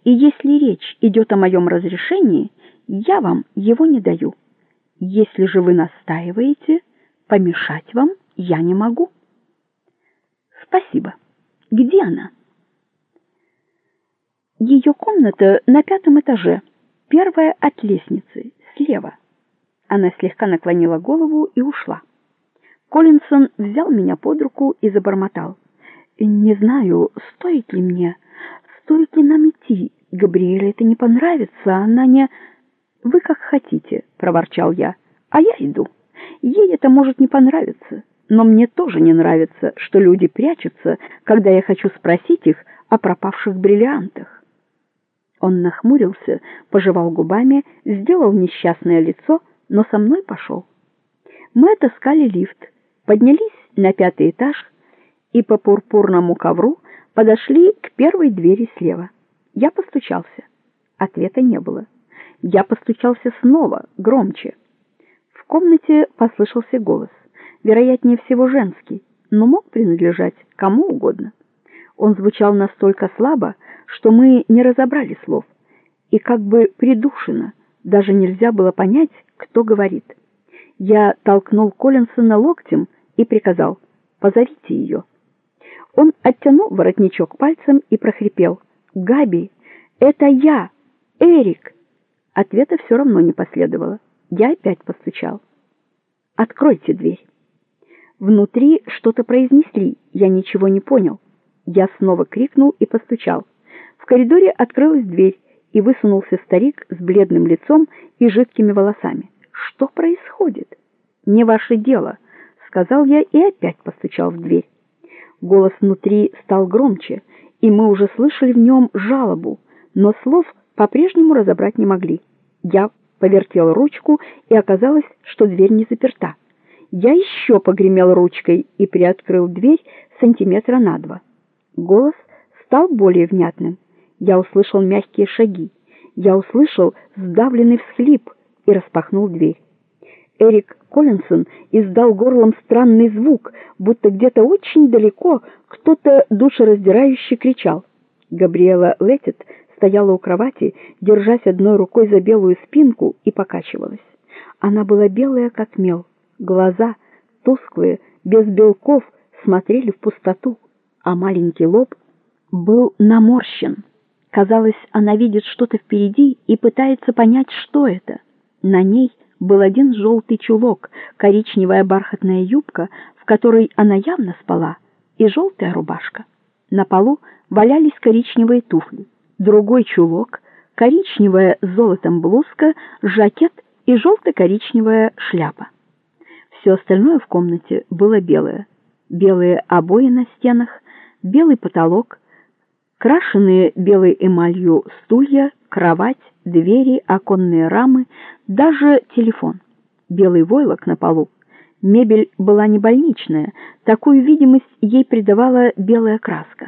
И если речь идет о моем разрешении, я вам его не даю. Если же вы настаиваете, помешать вам я не могу. Спасибо. Где она? Ее комната на 5-м этаже, первая от лестницы, слева. Она слегка наклонила голову и ушла. Коллинсон взял меня под руку и забормотал: «Не знаю, стоит ли нам идти. Габриэле это не понравится, она не...» «Вы как хотите», — проворчал я, — «а я иду. Ей это может не понравиться, но мне тоже не нравится, что люди прячутся, когда я хочу спросить их о пропавших бриллиантах». Он нахмурился, пожевал губами, сделал несчастное лицо, но со мной пошел. Мы отыскали лифт, поднялись на 5-й этаж и по пурпурному ковру подошли к первой двери слева. Я постучался. Ответа не было. Я постучался снова, громче. В комнате послышался голос, вероятнее всего женский, но мог принадлежать кому угодно. Он звучал настолько слабо, что мы не разобрали слов, и как бы придушенно, даже нельзя было понять, кто говорит. Я толкнул Коллинсона локтем и приказал: «Позовите ее». Он оттянул воротничок пальцем и прохрипел: «Габи, это я, Эрик». Ответа все равно не последовало. Я опять постучал. «Откройте дверь». Внутри что-то произнесли, я ничего не понял. Я снова крикнул и постучал. В коридоре открылась дверь, и высунулся старик с бледным лицом и жидкими волосами. «Что происходит?» «Не ваше дело», — сказал я и опять постучал в дверь. Голос внутри стал громче, и мы уже слышали в нем жалобу, но слов по-прежнему разобрать не могли. Я повертел ручку, и оказалось, что дверь не заперта. Я еще погремел ручкой и приоткрыл дверь сантиметра на 2. Голос стал более внятным. Я услышал мягкие шаги. Я услышал сдавленный всхлип и распахнул дверь. Эрик Коллинсон издал горлом странный звук, будто где-то очень далеко кто-то душераздирающе кричал. Габриэла Летит стояла у кровати, держась одной рукой за белую спинку, и покачивалась. Она была белая, как мел. Глаза, тусклые, без белков, смотрели в пустоту, а маленький лоб был наморщен. Казалось, она видит что-то впереди и пытается понять, что это. На ней был один желтый чулок, коричневая бархатная юбка, в которой она явно спала, и желтая рубашка. На полу валялись коричневые туфли, другой чулок, коричневая с золотом блузка, жакет и желто-коричневая шляпа. Все остальное в комнате было белое. Белые обои на стенах, белый потолок, крашеные белой эмалью стулья, кровать, двери, оконные рамы, даже телефон. Белый войлок на полу. Мебель была не больничная, такую видимость ей придавала белая краска.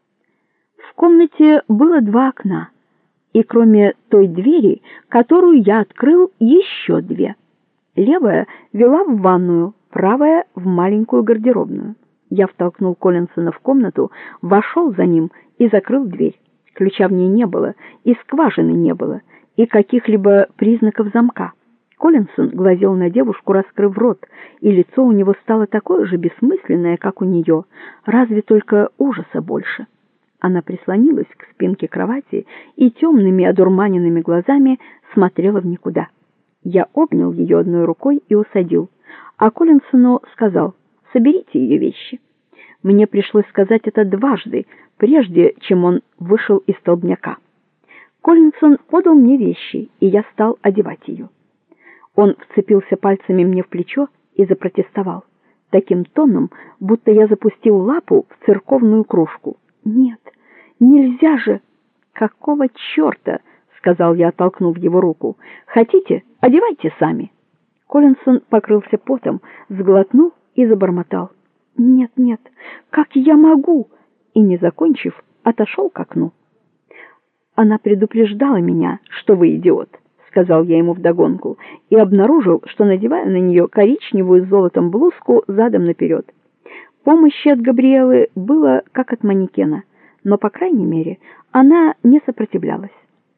В комнате было 2 окна, и кроме той двери, которую я открыл, еще 2. Левая вела в ванную, правая в маленькую гардеробную. Я втолкнул Коллинсона в комнату, вошел за ним и закрыл дверь. Ключа в ней не было, и скважины не было, и каких-либо признаков замка. Коллинсон глазел на девушку, раскрыв рот, и лицо у него стало такое же бессмысленное, как у нее, разве только ужаса больше. Она прислонилась к спинке кровати и темными одурманенными глазами смотрела в никуда. Я обнял ее одной рукой и усадил, а Коллинсону сказал: «Соберите ее вещи». Мне пришлось сказать это дважды, прежде чем он вышел из столбняка. Коллинсон подал мне вещи, и я стал одевать ее. Он вцепился пальцами мне в плечо и запротестовал, таким тоном, будто я запустил лапу в церковную кружку. «Нет, нельзя же!» «Какого черта?» — сказал я, оттолкнув его руку. «Хотите, одевайте сами». Коллинсон покрылся потом, сглотнул и забормотал: «Нет, нет, как я могу?» И, не закончив, отошел к окну. «Она предупреждала меня, что вы идиот», — сказал я ему вдогонку, и обнаружил, что надеваю на нее коричневую с золотом блузку задом наперед. Помощи от Габриэлы было как от манекена. но, по крайней мере, она не сопротивлялась.